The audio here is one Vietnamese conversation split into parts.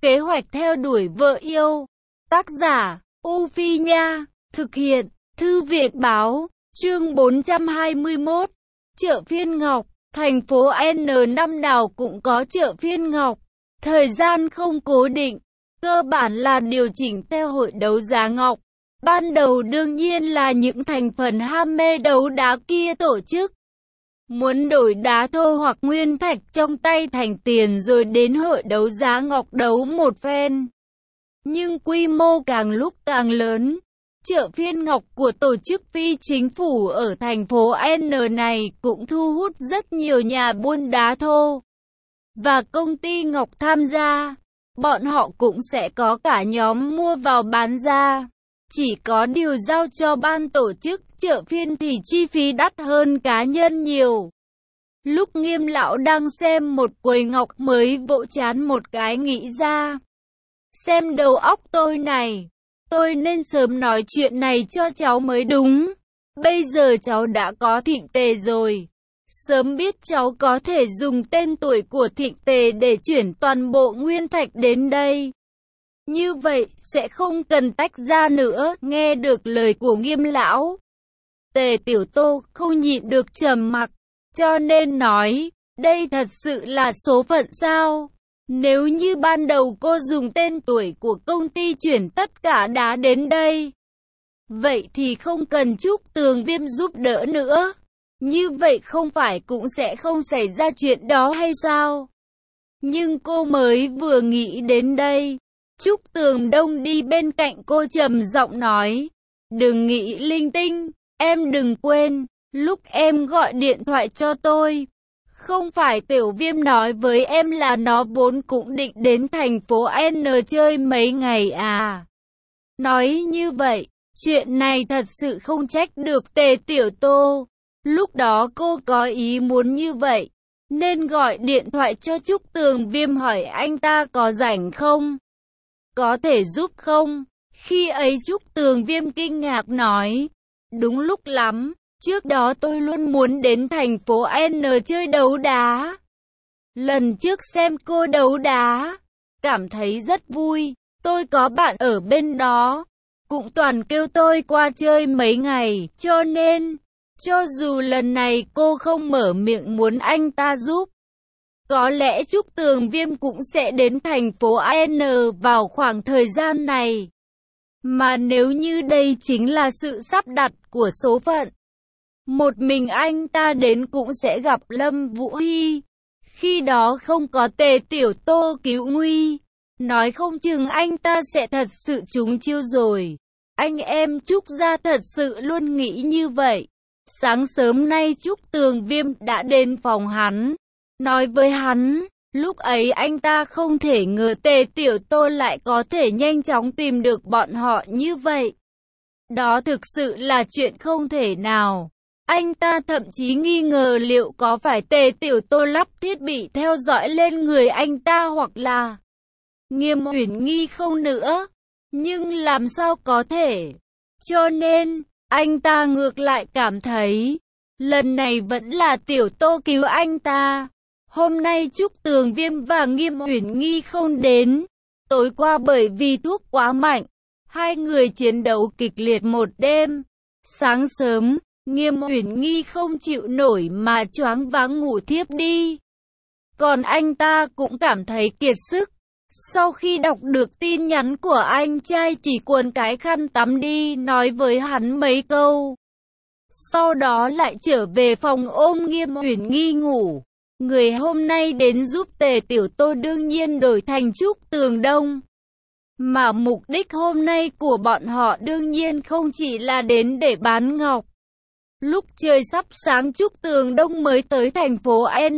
Kế hoạch theo đuổi vợ yêu. Tác giả, U Phi Nha. Thực hiện, Thư viện Báo. Chương 421. Chợ phiên ngọc. Thành phố N năm nào cũng có chợ phiên ngọc. Thời gian không cố định. Cơ bản là điều chỉnh theo hội đấu giá ngọc. Ban đầu đương nhiên là những thành phần ham mê đấu đá kia tổ chức. Muốn đổi đá thô hoặc nguyên thạch trong tay thành tiền rồi đến hội đấu giá ngọc đấu một phen. Nhưng quy mô càng lúc càng lớn. Chợ phiên ngọc của tổ chức phi chính phủ ở thành phố N này cũng thu hút rất nhiều nhà buôn đá thô và công ty ngọc tham gia. Bọn họ cũng sẽ có cả nhóm mua vào bán ra. Chỉ có điều giao cho ban tổ chức chợ phiên thì chi phí đắt hơn cá nhân nhiều. Lúc Nghiêm lão đang xem một quầy ngọc mới vỗ chán một cái nghĩ ra. Xem đầu óc tôi này, tôi nên sớm nói chuyện này cho cháu mới đúng. Bây giờ cháu đã có Thịnh Tề rồi. Sớm biết cháu có thể dùng tên tuổi của Thịnh Tề để chuyển toàn bộ nguyên thạch đến đây. Như vậy sẽ không cần tách ra nữa. Nghe được lời của Nghiêm lão, Tề Tiểu Tô không nhịn được trầm mặc, cho nên nói, đây thật sự là số phận sao? Nếu như ban đầu cô dùng tên tuổi của công ty chuyển tất cả đá đến đây, vậy thì không cần Trúc Tường Viêm giúp đỡ nữa. Như vậy không phải cũng sẽ không xảy ra chuyện đó hay sao? Nhưng cô mới vừa nghĩ đến đây, Trúc Tường Đông đi bên cạnh cô trầm giọng nói, đừng nghĩ linh tinh, em đừng quên, lúc em gọi điện thoại cho tôi, không phải Tiểu Viêm nói với em là nó vốn cũng định đến thành phố N chơi mấy ngày à? Nói như vậy, chuyện này thật sự không trách được Tề Tiểu Tô. Lúc đó cô có ý muốn như vậy, nên gọi điện thoại cho Trúc Tường Viêm hỏi anh ta có rảnh không? Có thể giúp không? Khi ấy Trúc Tường Viêm kinh ngạc nói, đúng lúc lắm, trước đó tôi luôn muốn đến thành phố N chơi đấu đá. Lần trước xem cô đấu đá, cảm thấy rất vui, tôi có bạn ở bên đó, cũng toàn kêu tôi qua chơi mấy ngày, cho nên, cho dù lần này cô không mở miệng muốn anh ta giúp, có lẽ Trúc Tường Viêm cũng sẽ đến thành phố N vào khoảng thời gian này. Mà nếu như đây chính là sự sắp đặt của số phận, một mình anh ta đến cũng sẽ gặp Lâm Vũ Hy. Khi đó không có Tề Tiểu Tô cứu nguy, nói không chừng anh ta sẽ thật sự trúng chiêu rồi. Anh em Trúc gia thật sự luôn nghĩ như vậy. Sáng sớm nay Trúc Tường Viêm đã đến phòng hắn, nói với hắn, lúc ấy anh ta không thể ngờ Tề Tiểu Tô lại có thể nhanh chóng tìm được bọn họ như vậy. Đó thực sự là chuyện không thể nào. Anh ta thậm chí nghi ngờ liệu có phải Tề Tiểu Tô lắp thiết bị theo dõi lên người anh ta hoặc là Nghiêm Uyển Nghi không nữa. Nhưng làm sao có thể? Cho nên, anh ta ngược lại cảm thấy, lần này vẫn là Tiểu Tô cứu anh ta. Hôm nay Trúc Tường Viêm và Nghiêm Uyển Nghi không đến. Tối qua bởi vì thuốc quá mạnh, hai người chiến đấu kịch liệt một đêm. Sáng sớm, Nghiêm Uyển Nghi không chịu nổi mà choáng váng ngủ thiếp đi. Còn anh ta cũng cảm thấy kiệt sức. Sau khi đọc được tin nhắn của anh trai chỉ cuốn cái khăn tắm đi nói với hắn mấy câu. Sau đó lại trở về phòng ôm Nghiêm Uyển Nghi ngủ. Người hôm nay đến giúp Tề Tiểu Tô đương nhiên đổi thành Trúc Tường Đông. Mà mục đích hôm nay của bọn họ đương nhiên không chỉ là đến để bán ngọc. Lúc trời sắp sáng Trúc Tường Đông mới tới thành phố N.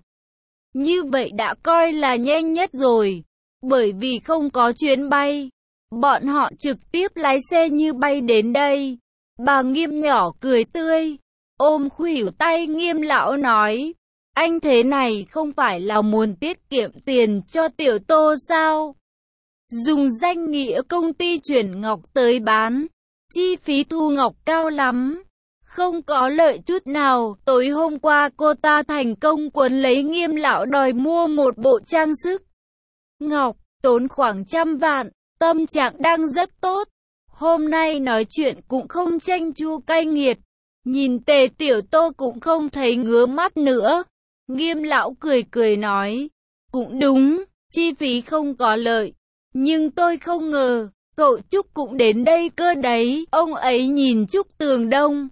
Như vậy đã coi là nhanh nhất rồi. Bởi vì không có chuyến bay, bọn họ trực tiếp lái xe như bay đến đây. Bà Nghiêm nhỏ cười tươi, ôm khuỷu tay Nghiêm lão nói, anh thế này không phải là muốn tiết kiệm tiền cho Tiểu Tô sao? Dùng danh nghĩa công ty chuyển ngọc tới bán, chi phí thu ngọc cao lắm, không có lợi chút nào. Tối hôm qua cô ta thành công quấn lấy Nghiêm lão đòi mua một bộ trang sức ngọc. tốn khoảng 100 vạn, tâm trạng đang rất tốt. Hôm nay nói chuyện cũng không chanh chua cay nghiệt, nhìn Tề Tiểu Tô cũng không thấy ngứa mắt nữa. Nghiêm lão cười cười nói, cũng đúng, chi phí không có lợi, nhưng tôi không ngờ, cậu Trúc cũng đến đây cơ đấy. Ông ấy nhìn Trúc Tường Đông,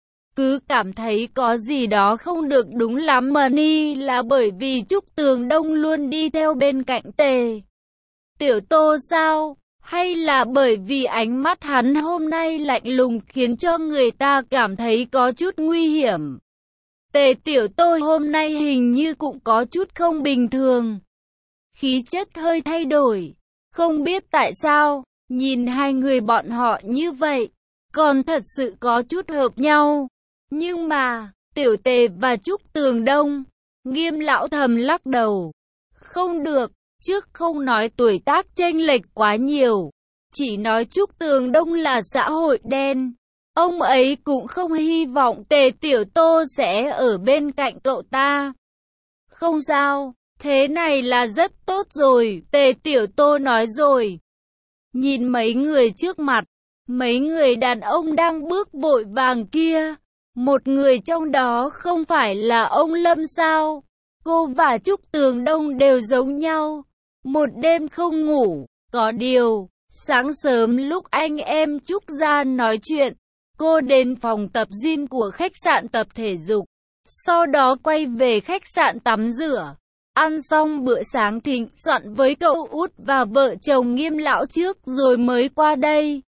cứ cảm thấy có gì đó không được đúng lắm mà ni là bởi vì Trúc Tường Đông luôn đi theo bên cạnh Tề Tiểu Tô sao? Hay là bởi vì ánh mắt hắn hôm nay lạnh lùng khiến cho người ta cảm thấy có chút nguy hiểm? Tề Tiểu Tô hôm nay hình như cũng có chút không bình thường. Khí chất hơi thay đổi. Không biết tại sao, nhìn hai người bọn họ như vậy, còn thật sự có chút hợp nhau. Nhưng mà, Tiểu Tề và Trúc Tường Đông, Nghiêm lão thầm lắc đầu. Không được, trước không nói tuổi tác chênh lệch quá nhiều, chỉ nói Trúc Tường Đông là xã hội đen. Ông ấy cũng không hy vọng Tề Tiểu Tô sẽ ở bên cạnh cậu ta. Không sao, thế này là rất tốt rồi, Tề Tiểu Tô nói rồi. Nhìn mấy người trước mặt, mấy người đàn ông đang bước vội vàng kia, một người trong đó không phải là ông Lâm sao? Cô và Trúc Tường Đông đều giống nhau, một đêm không ngủ. Có điều, sáng sớm lúc anh em Trúc ra nói chuyện, cô đến phòng tập gym của khách sạn tập thể dục, sau đó quay về khách sạn tắm rửa. Ăn xong bữa sáng thịnh soạn với cậu út và vợ chồng Nghiêm lão trước rồi mới qua đây.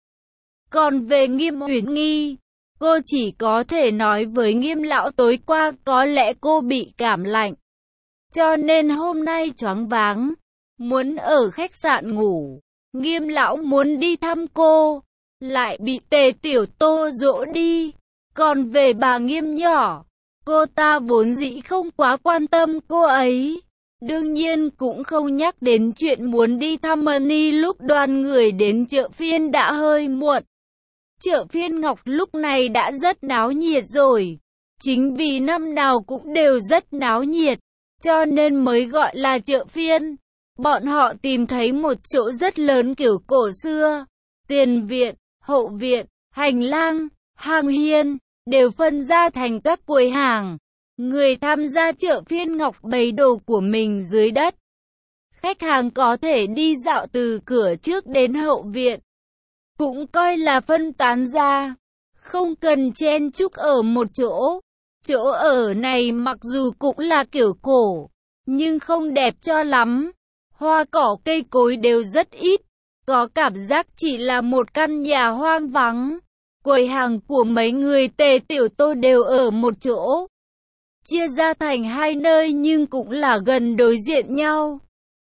Còn về Nghiêm Uyển Nghi, cô chỉ có thể nói với Nghiêm lão tối qua có lẽ cô bị cảm lạnh, cho nên hôm nay choáng váng, muốn ở khách sạn ngủ. Nghiêm lão muốn đi thăm cô, lại bị Tề Tiểu Tô dỗ đi. Còn về bà Nghiêm nhỏ, cô ta vốn dĩ không quá quan tâm cô ấy. Đương nhiên cũng không nhắc đến chuyện muốn đi thăm Mani lúc đoàn người đến chợ phiên đã hơi muộn. Chợ phiên Ngọc lúc này đã rất náo nhiệt rồi. Chính vì năm nào cũng đều rất náo nhiệt, cho nên mới gọi là chợ phiên. Bọn họ tìm thấy một chỗ rất lớn kiểu cổ xưa. Tiền viện, hậu viện, hành lang, hàng hiên, đều phân ra thành các quầy hàng. Người tham gia chợ phiên Ngọc bày đồ của mình dưới đất. Khách hàng có thể đi dạo từ cửa trước đến hậu viện, cũng coi là phân tán ra, không cần chen chúc ở một chỗ. Chỗ ở này mặc dù cũng là kiểu cổ, nhưng không đẹp cho lắm. Hoa cỏ cây cối đều rất ít, có cảm giác chỉ là một căn nhà hoang vắng. Quầy hàng của mấy người Tề Tiểu Tô đều ở một chỗ, chia ra thành hai nơi nhưng cũng là gần đối diện nhau.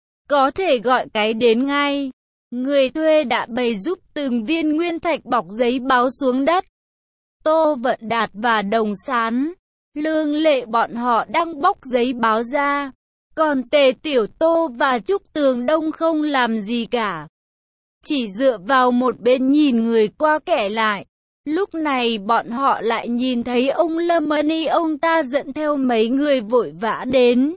Có thể gọi cái đến ngay. Người thuê đã bày giúp từng viên nguyên thạch bọc giấy báo xuống đất. Tô Vận Đạt và Đồng Sán, Lương Lệ bọn họ đang bóc giấy báo ra. Còn Tề Tiểu Tô và Trúc Tường Đông không làm gì cả, chỉ dựa vào một bên nhìn người qua kẻ lại. Lúc này bọn họ lại nhìn thấy ông Lâm Mani, ông ta dẫn theo mấy người vội vã đến,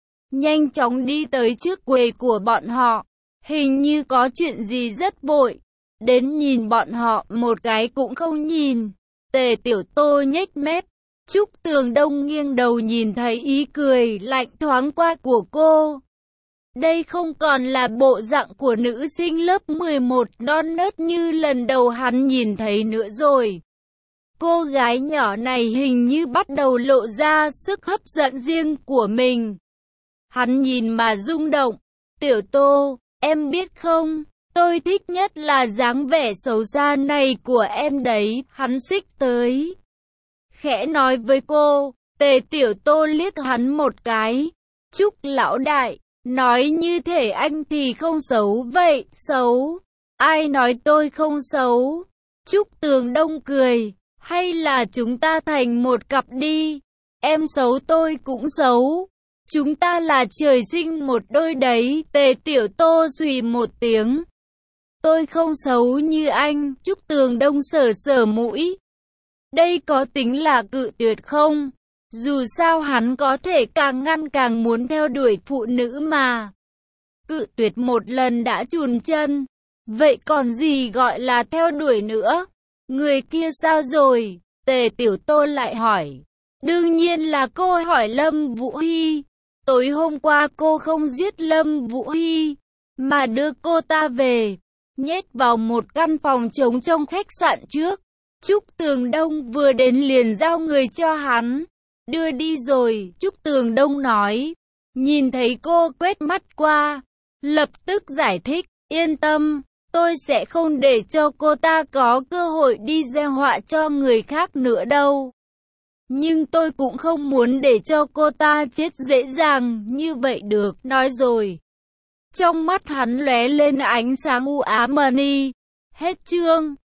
nhanh chóng đi tới trước quầy của bọn họ, hình như có chuyện gì rất vội, đến nhìn bọn họ một cái cũng không nhìn. Tề Tiểu Tô nhếch mép, Trúc Tường Đông nghiêng đầu nhìn thấy ý cười lạnh thoáng qua của cô. Đây không còn là bộ dạng của nữ sinh lớp 11 non nớt như lần đầu hắn nhìn thấy nữa rồi. Cô gái nhỏ này hình như bắt đầu lộ ra sức hấp dẫn riêng của mình. Hắn nhìn mà rung động. Tiểu Tô, em biết không, tôi thích nhất là dáng vẻ xấu xa này của em đấy. Hắn xích tới, khẽ nói với cô. Tề Tiểu Tô liếc hắn một cái. Trúc lão đại, nói như thể anh thì không xấu vậy. Xấu? Ai nói tôi không xấu? Trúc Tường Đông cười. Hay là chúng ta thành một cặp đi? Em xấu tôi cũng xấu. Chúng ta là trời sinh một đôi đấy. Tề Tiểu Tô xùy một tiếng. Tôi không xấu như anh. Trúc Tường Đông sờ sờ mũi. Đây có tính là cự tuyệt không? Dù sao hắn có thể càng ngăn càng muốn theo đuổi phụ nữ mà. Cự tuyệt một lần đã chùn chân. Vậy còn gì gọi là theo đuổi nữa? Người kia sao rồi? Tề Tiểu Tôn lại hỏi. Đương nhiên là cô hỏi Lâm Vũ Hy. Tối hôm qua cô không giết Lâm Vũ Hy, mà đưa cô ta về, nhét vào một căn phòng trống trong khách sạn trước. Trúc Tường Đông vừa đến liền giao người cho hắn đưa đi rồi. Trúc Tường Đông nói. Nhìn thấy cô quét mắt qua, lập tức giải thích. Yên tâm, tôi sẽ không để cho cô ta có cơ hội đi gieo họa cho người khác nữa đâu. Nhưng tôi cũng không muốn để cho cô ta chết dễ dàng như vậy được. Nói rồi, trong mắt hắn lóe lên ánh sáng u ám mờ ni. Hết chương.